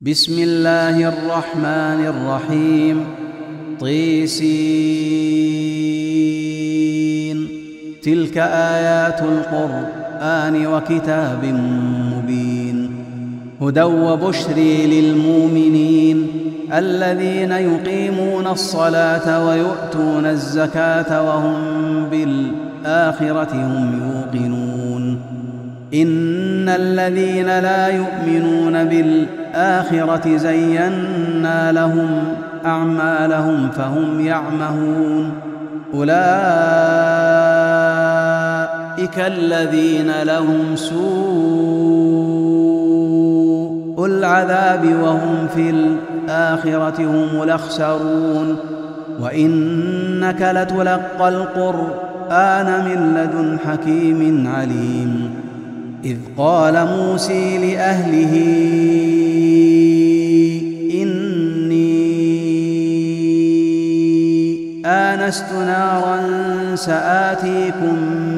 بسم الله الرحمن الرحيم. طيسين. تلك آيات القرآن وكتاب مبين، هدى وبشر للمؤمنين الذين يقيمون الصلاة ويؤتون الزكاة وهم بالآخرة هم يوقنون. إن الذين لا يؤمنون بالآخرة زينا لهم أعمالهم فهم يعمهون. أولئك الذين لهم سوء العذاب وهم في الآخرة هم الأخسرون. وإنك لتلقى القرآن من لدن حكيم عليم. إذ قال موسى لأهله إني آنست نارا سآتيكم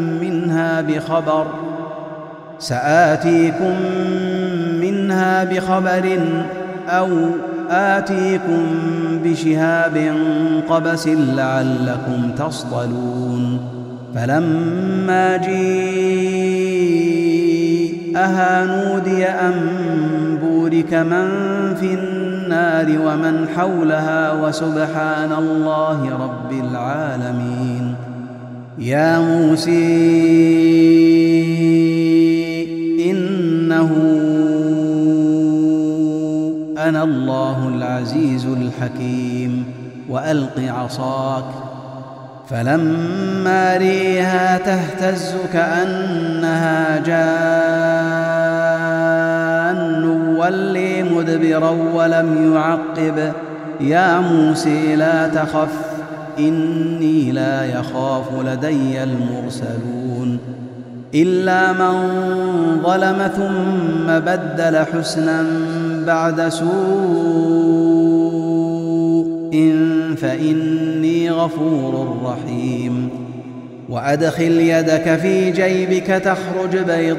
منها بخبر أو آتيكم بشهاب قبس لعلكم تصطلون. فلما جاءها نودي أن بورك من في النار ومن حولها وسبحان الله رب العالمين. يا موسى إنه أنا الله العزيز الحكيم وألق عصاك. فلما ريها تهتز كأنها جان ولي مدبرا ولم يعقب. يا موسى لا تخف إني لا يخاف لدي المرسلون. إلا من ظلم ثم بدل حسنا بعد سوء فإني غفور رحيم. وأدخل يدك في جيبك تخرج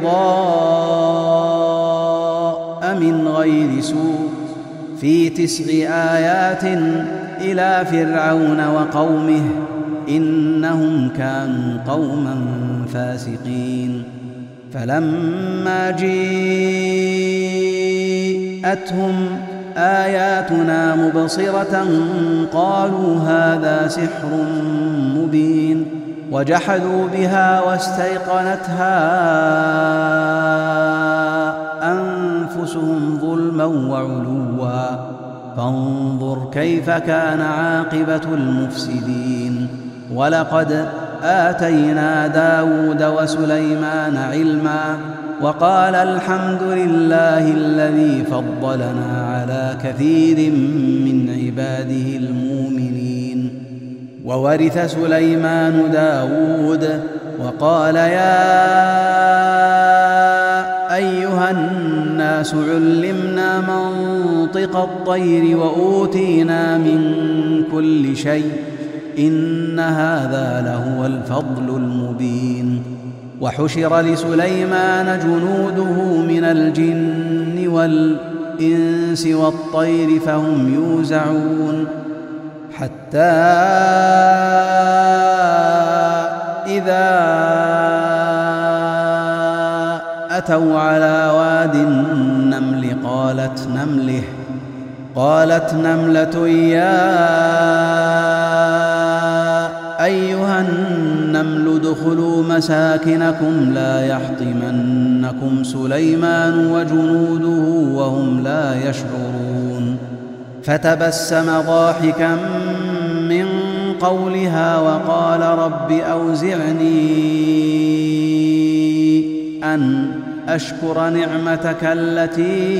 بيضاء من غير سوء في 9 آيات إلى فرعون وقومه إنهم كانوا قوما فاسقين. فلما جاءتهم آياتنا مبصرة قالوا هذا سحر مبين، وجحدوا بها واستيقنتها أنفسهم ظلما وعلوا. فانظر كيف كان عاقبة المفسدين. ولقد آتينا داود وسليمان علما وقال الحمد لله الذي فضلنا على كثير من عباده المؤمنين. وورث سليمان داود وقال يا أيها الناس علمنا منطق الطير وأوتينا من كل شيء إن هذا لهو الفضل المبين. وحشر لسليمان جنوده من الجن والإنس والطير فهم يوزعون. حتى إذا أتوا على واد النمل قالت نملة يا أيها النمل ادخلوا مساكنكم لا يحطمنكم سليمان وجنوده وهم لا يشعرون. فتبسم ضاحكا من قولها وقال رب أوزعني أن أشكر نعمتك التي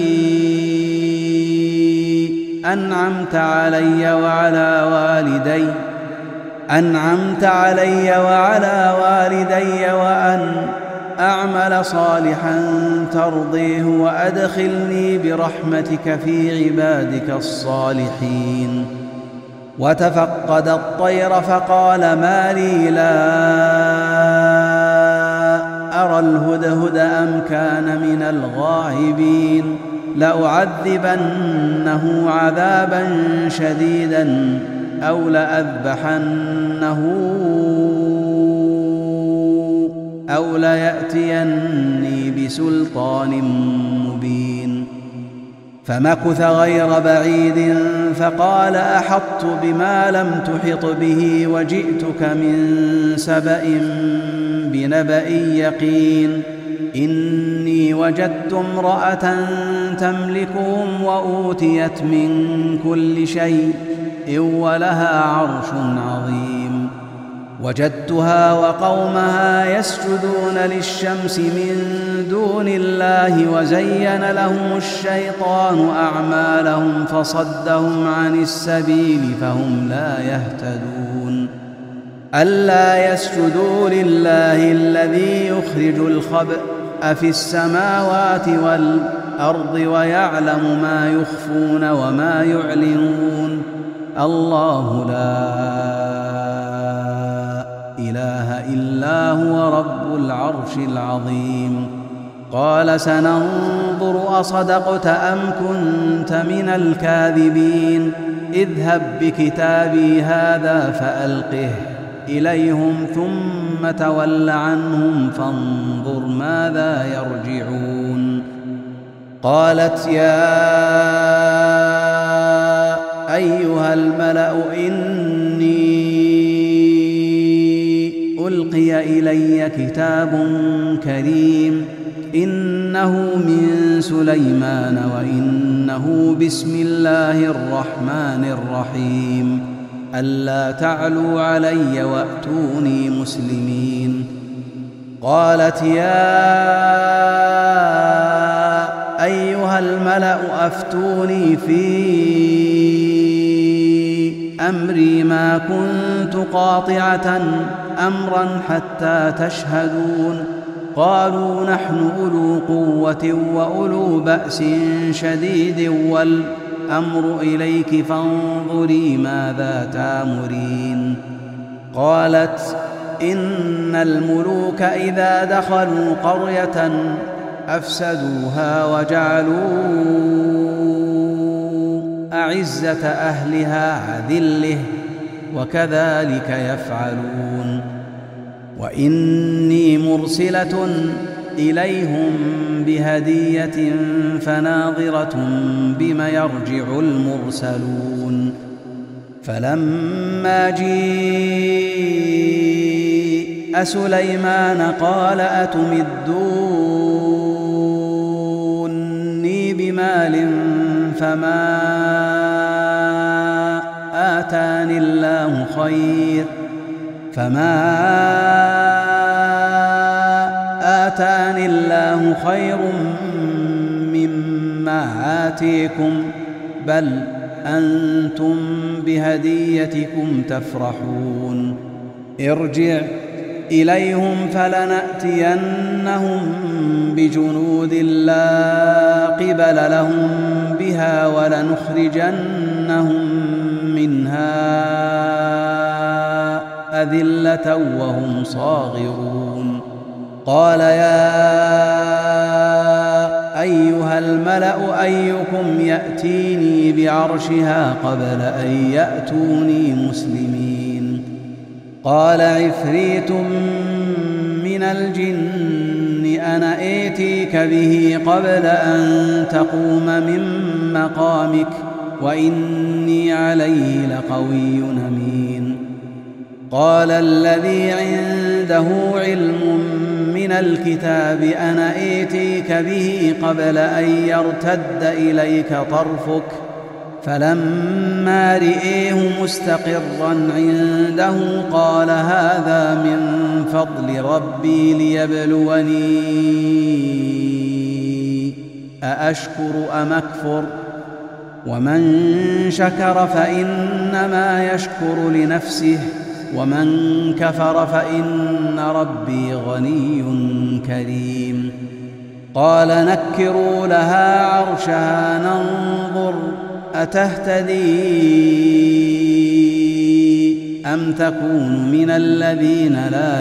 أنعمت علي وعلى والدي وأن أعمل صالحا ترضيه وأدخلني برحمتك في عبادك الصالحين. وتفقد الطير فقال ما لي لا أرى الهدهد أم كان من الغائبين لأعذبنه عذابا شديدا أو لأذبحنه أو ليأتيني بسلطان مبين. فمكث غير بعيد فقال أحطت بما لم تحط به وجئتك من سبأ بنبأ يقين. إني وجدت امرأة تملكهم وأوتيت من كل شيء ولها عرش عظيم. وجدتها وقومها يسجدون للشمس من دون الله وزين لهم الشيطان أعمالهم فصدهم عن السبيل فهم لا يهتدون. ألا يسجدوا لله الذي يخرج الخبأ في السماوات والأرض ويعلم ما يخفون وما يعلنون. الله لا إله إلا هو رب العرش العظيم. قال سننظر أصدقت أم كنت من الكاذبين. اذهب بكتابي هذا فألقه إليهم ثم تول عنهم فانظر ماذا يرجعون. قالت يا أيها الملأ إني ألقي إلي كتاب كريم إنه من سليمان وإنه بسم الله الرحمن الرحيم. ألا تعلوا علي وأتوني مسلمين. قالت يا أيها الملأ أفتوني في أمري ما كنت قاطعة أمرا حتى تشهدون. قالوا نحن أولو قوة وأولو بأس شديد والأمر إليك فانظري ماذا تأمرين. قالت إن الملوك إذا دخلوا قرية أفسدوها وجعلوا أعزة أهلها أذلة وكذلك يفعلون. وإني مرسلة إليهم بهدية فناظرة بم يرجع المرسلون. فلما جيء سليمان قال أتمدوني بمال فما آتاني الله خير مما آتيكم بل أنتم بهديتكم تفرحون. ارجع إليهم فلنأتينهم بجنود لا قبل لهم بها ولنخرجنهم منها أذلة وهم صاغرون. قال يا أيها الملأ أيكم يأتيني بعرشها قبل أن يأتوني مسلمين. قال عفريت من الجن أنا آتيك به قبل أن تقوم من مقامك وإني عليه لقوي أمين. قال الذي عنده علم من الكتاب أنا آتيك به قبل أن يرتد إليك طرفك فلما رئيه مستقرا عنده قال هذا من فضل ربي ليبلوني أأشكر أم أكفر ومن شكر فإنما يشكر لنفسه ومن كفر فإن ربي غني كريم. قال نكروا لها عرشها ننظر أتهتدي أم تكون من الذين لا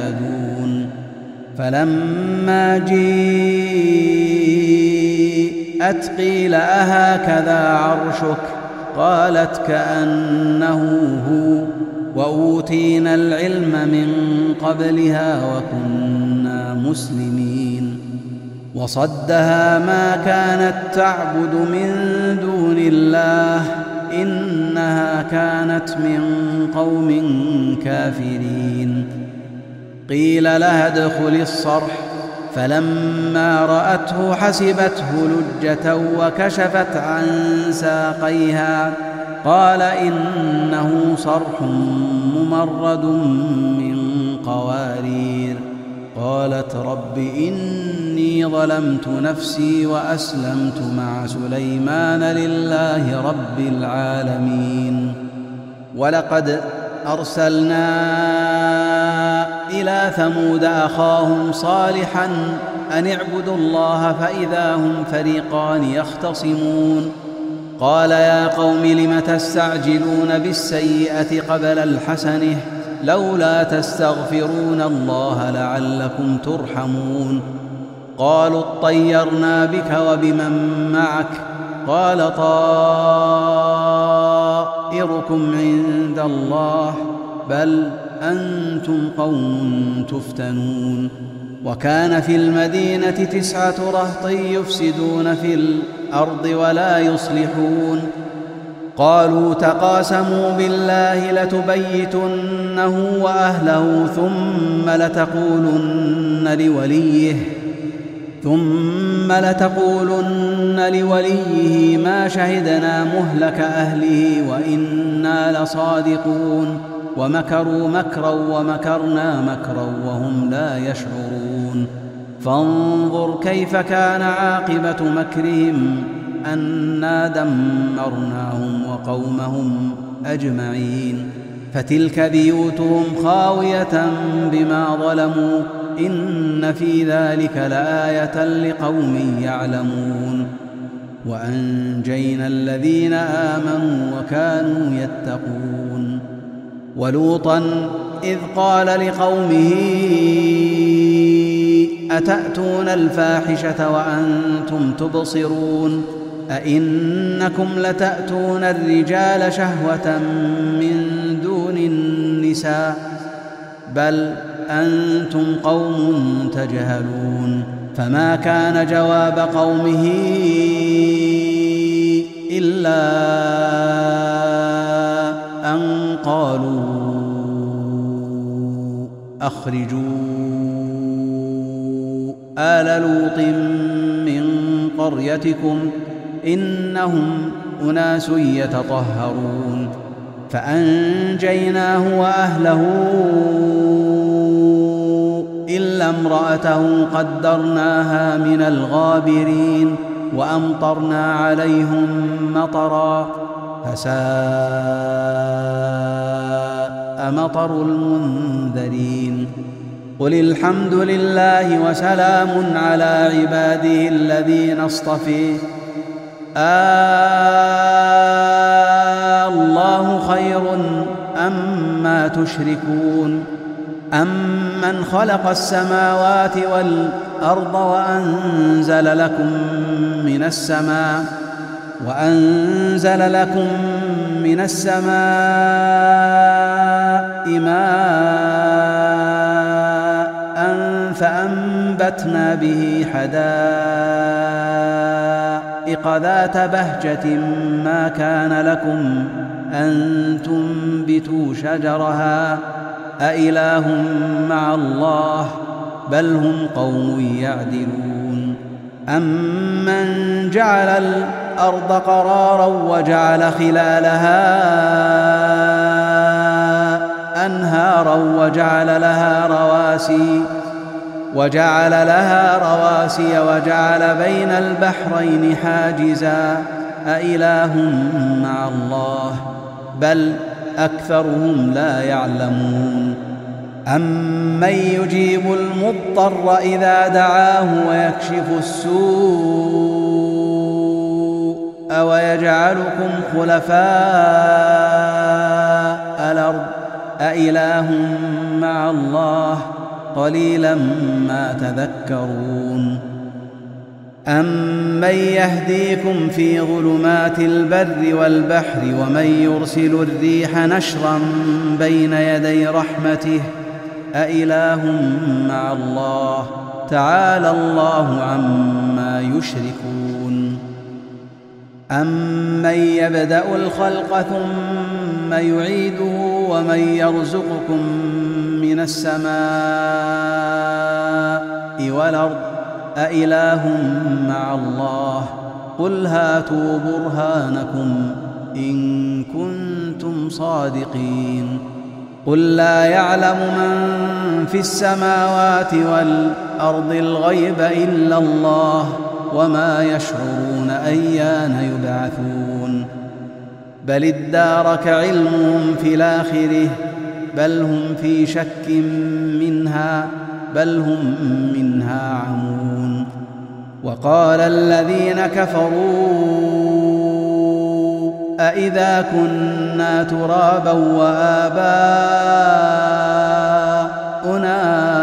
يهتدون. فلما جيء قيل أهكذا عرشك؟ قالت كأنه هو، وأوتينا العلم من قبلها وكنا مسلمين. وصدها ما كانت تعبد من دون الله، إنها كانت من قوم كافرين. قيل لها ادخل الصرح، فلما رأته حسبته لجة وكشفت عن ساقيها، قال إنه صرح ممرد من قوارير. قالت رب إني ظلمت نفسي وأسلمت مع سليمان لله رب العالمين. ولقد أرسلنا إلى ثمود أخاهم صالحا أن اعبدوا الله فإذا هم فريقان يختصمون. قال يا قوم لم تستعجلون بالسيئة قبل الحسنة، لولا تستغفرون الله لعلكم ترحمون. قالوا اطيرنا بك وبمن معك، قال طائركم عند الله، بل أنتم قوم تفتنون. وكان في المدينة 9 رهط يفسدون في الأرض ولا يصلحون. قالوا تقاسموا بالله لتبيتنه وأهله ثم لتقولن لوليه ما شهدنا مهلك أهله وإنا لصادقون. ومكروا مكرا ومكرنا مكرا وهم لا يشعرون. فانظر كيف كان عاقبة مكرهم أنا دمرناهم وقومهم أجمعين. فتلك بيوتهم خاوية بما ظلموا، إن في ذلك لآية لقوم يعلمون. وأنجينا الذين آمنوا وكانوا يتقون. ولوطا إذ قال لقومه أتأتون الفاحشة وأنتم تبصرون، أئنكم لتأتون الرجال شهوة من دون النساء، بل أنتم قوم تجهلون. فما كان جواب قومه إلا أن قالوا أخرجوا آل لوط من قريتكم إنهم أناس يتطهرون. فأنجيناه وأهله إلا امرأته قدرناها من الغابرين، وأمطرنا عليهم مطرا فساء مطر المنذرين. قل الحمد لله وسلام على عباده الذين اصطفى، الله خير أما تشركون. أمن خلق السماوات والأرض وأنزل لكم من السماء ماء فأنبتنا به حدائق ذات بهجة ما كان لكم أن تنبتوا شجرها، أإله مع الله بل هم قوم يعدلون. أمن جعل الأرض قرارا وجعل خلالها أنهارا وجعل لها رواسي وجعل بين البحرين حاجزا، أإله مع الله بل أكثرهم لا يعلمون. أمن يجيب المضطر إذا دعاه ويكشف السوء ويجعلكم خلفاء الأرض، أإله مع الله قليلا ما تذكرون. أَمَّن يَهْدِيكُمْ فِي ظُلُمَاتِ الْبَرِّ وَالْبَحْرِ وَمَن يُرْسِلُ الرِّيحَ نَشْرًا بَيْنَ يَدَيْ رَحْمَتِهِ أَإِلَٰهٌ مَّعَ اللَّهِ تَعَالَى اللَّهُ عَمَّا يُشْرِكُونَ أَمَّن يَبْدَأُ الْخَلْقَ ثُمَّ يُعِيدُهُ وَمَن يَرْزُقُكُم مِّنَ السَّمَاءِ وَالْأَرْضِ أَإِلَٰهٌ مَّعَ اللَّهِ قُلْ هَاتُوا بُرْهَانَكُمْ إِن كُنتُمْ صَادِقِينَ قُل لا يَعْلَمُ مَن فِي السَّمَاوَاتِ وَالْأَرْضِ الْغَيْبَ إِلَّا اللَّهُ وَمَا يَشْعُرُونَ أَيَّانَ يُبْعَثُونَ بَلِ ادَّارَكَ عِلْمُهُمْ فِي الْآخِرَةِ بَلْ هُمْ في شَكٍّ مِّنْهَا بَلْ هُمْ مِنْهَا عَمُونَ وَقَالَ الَّذِينَ كَفَرُوا أَإِذَا كُنَّا تُرَابًا وَآبَاؤُنَا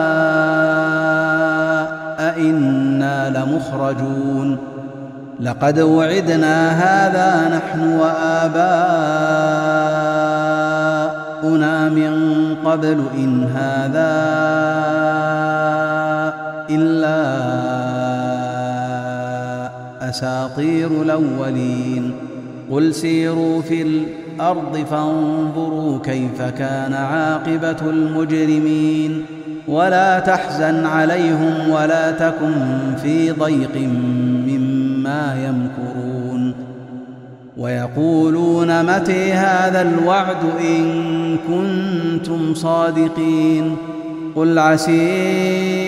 أَإِنَّا لَمُخْرَجُونَ لَقَدْ وُعِدْنَا هَٰذَا نَحْنُ وَآبَاؤُنَا مِن قَبْلُ إِنْ هَٰذَا إِلَّا أَسَاطِيرُ الْأَوَّلِينَ قُلْ سِيرُوا فِي الْأَرْضِ فَانظُرُوا كَيْفَ كَانَ عَاقِبَةُ الْمُجْرِمِينَ وَلَا تَحْزَنْ عَلَيْهِمْ وَلَا تَكُنْ فِي ضَيْقٍ مِّمَّا يَمْكُرُونَ وَيَقُولُونَ مَتَىٰ هَٰذَا الْوَعْدُ إِن كُنتُمْ صَادِقِينَ قُلْ عَسَىٰ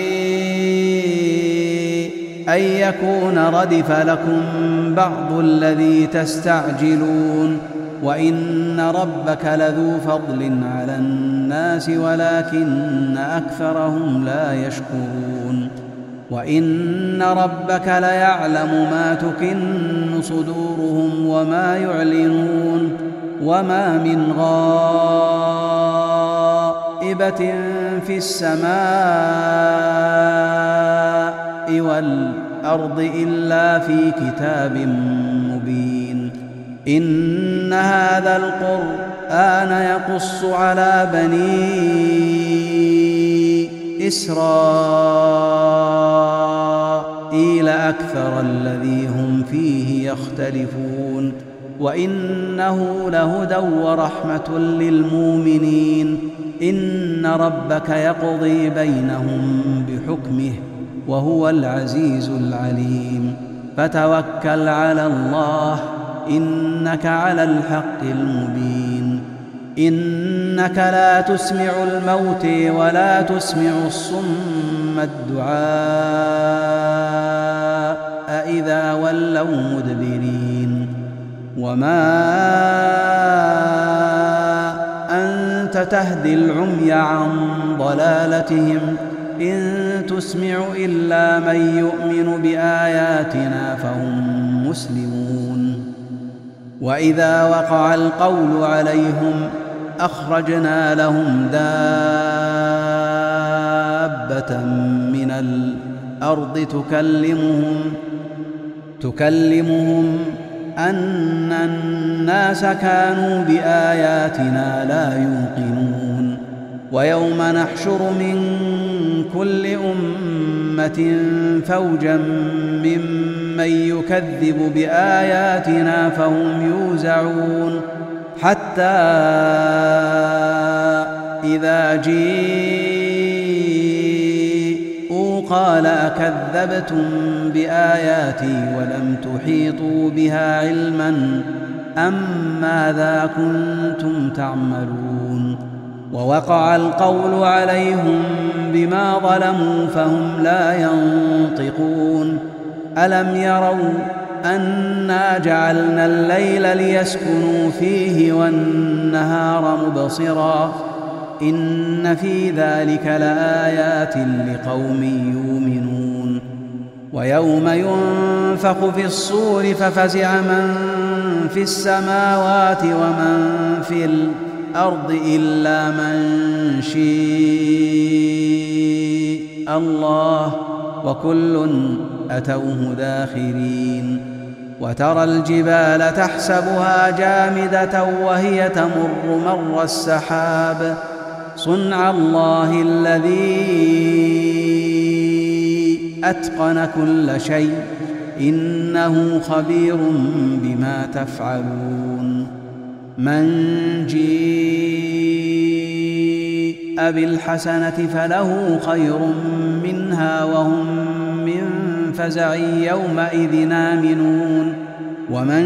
أَن يَكُونَ رَدِفَ لَكُم بَعْضُ الَّذِي تَسْتَعْجِلُونَ وَإِنَّ رَبَّكَ لَذُو فَضْلٍ عَلَى النَّاسِ وَلَٰكِنَّ أَكْثَرَهُمْ لَا يَشْكُرُونَ وَإِنَّ رَبَّكَ لَيَعْلَمُ مَا تُكِنُّ صُدُورُهُمْ وَمَا يُعْلِنُونَ وَمَا مِنْ غَائِبَةٍ فِي السَّمَاءِ وَالْأَرْضِ إِلَّا في كِتَابٍ مُّبِينٍ إِنَّ هَٰذَا الْقُرْآنَ يَقُصُّ عَلَىٰ بَنِي إِسْرَائِيلَ أَكْثَرَ الَّذِي هُمْ فِيهِ يَخْتَلِفُونَ وَإِنَّهُ لَهُدًى وَرَحْمَةٌ لِّلْمُؤْمِنِينَ إِنَّ رَبَّكَ يَقْضِي بَيْنَهُم بِحُكْمِهِ وهو العزيز العليم فتوكل على الله إنك على الحق المبين إنك لا تسمع الموتى ولا تسمع الصم الدعاء إذا ولوا مدبرين وما أنت تهدي العمي عن ضلالتهم إن تسمع إلا من يؤمن بآياتنا فهم مسلمون وإذا وقع القول عليهم أخرجنا لهم دابة من الأرض تكلمهم أن الناس كانوا بآياتنا لا يوقنون ويوم نحشر من كل أمة فوجا ممن يكذب بآياتنا فهم يوزعون حتى إذا جيءوا قال أكذبتم بآياتي ولم تحيطوا بها علما أم ماذا كنتم تعملون ووقع القول عليهم بما ظلموا فهم لا ينطقون ألم يروا أنا جعلنا الليل ليسكنوا فيه والنهار مبصرا إن في ذلك لآيات لقوم يؤمنون ويوم ينفخ في الصور ففزع من في السماوات ومن في الأرض إلا من شاء الله وكل أتوه داخرين. وترى الجبال تحسبها جامدة وهي تمر مر السحاب صنع الله الذي أتقن كل شيء إنه خبير بما تفعلون. من جيء بالحسنة فله خير منها وهم من فزع يومئذ آمنون. ومن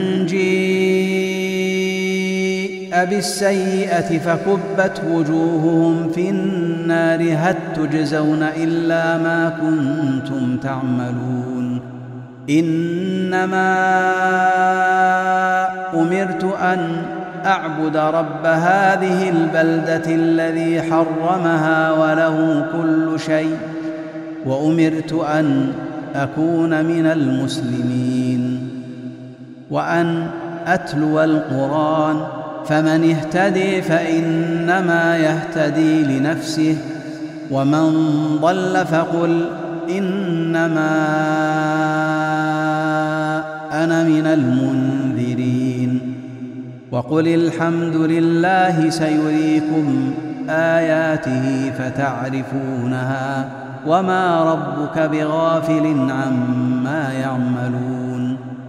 جيء بالسيئة فكبت وجوههم في النار هل تجزون إلا ما كنتم تعملون. إنما أمرت أن أعبد رب هذه البلدة الذي حرمها وله كل شيء وأمرت أن أكون من المسلمين وأن أتلو القرآن فمن اهتدي فإنما يهتدي لنفسه ومن ضل فقل إنما أنا من المنذرين. وقل الحمد لله سيريكم آياته فتعرفونها وما ربك بغافل عما يعملون.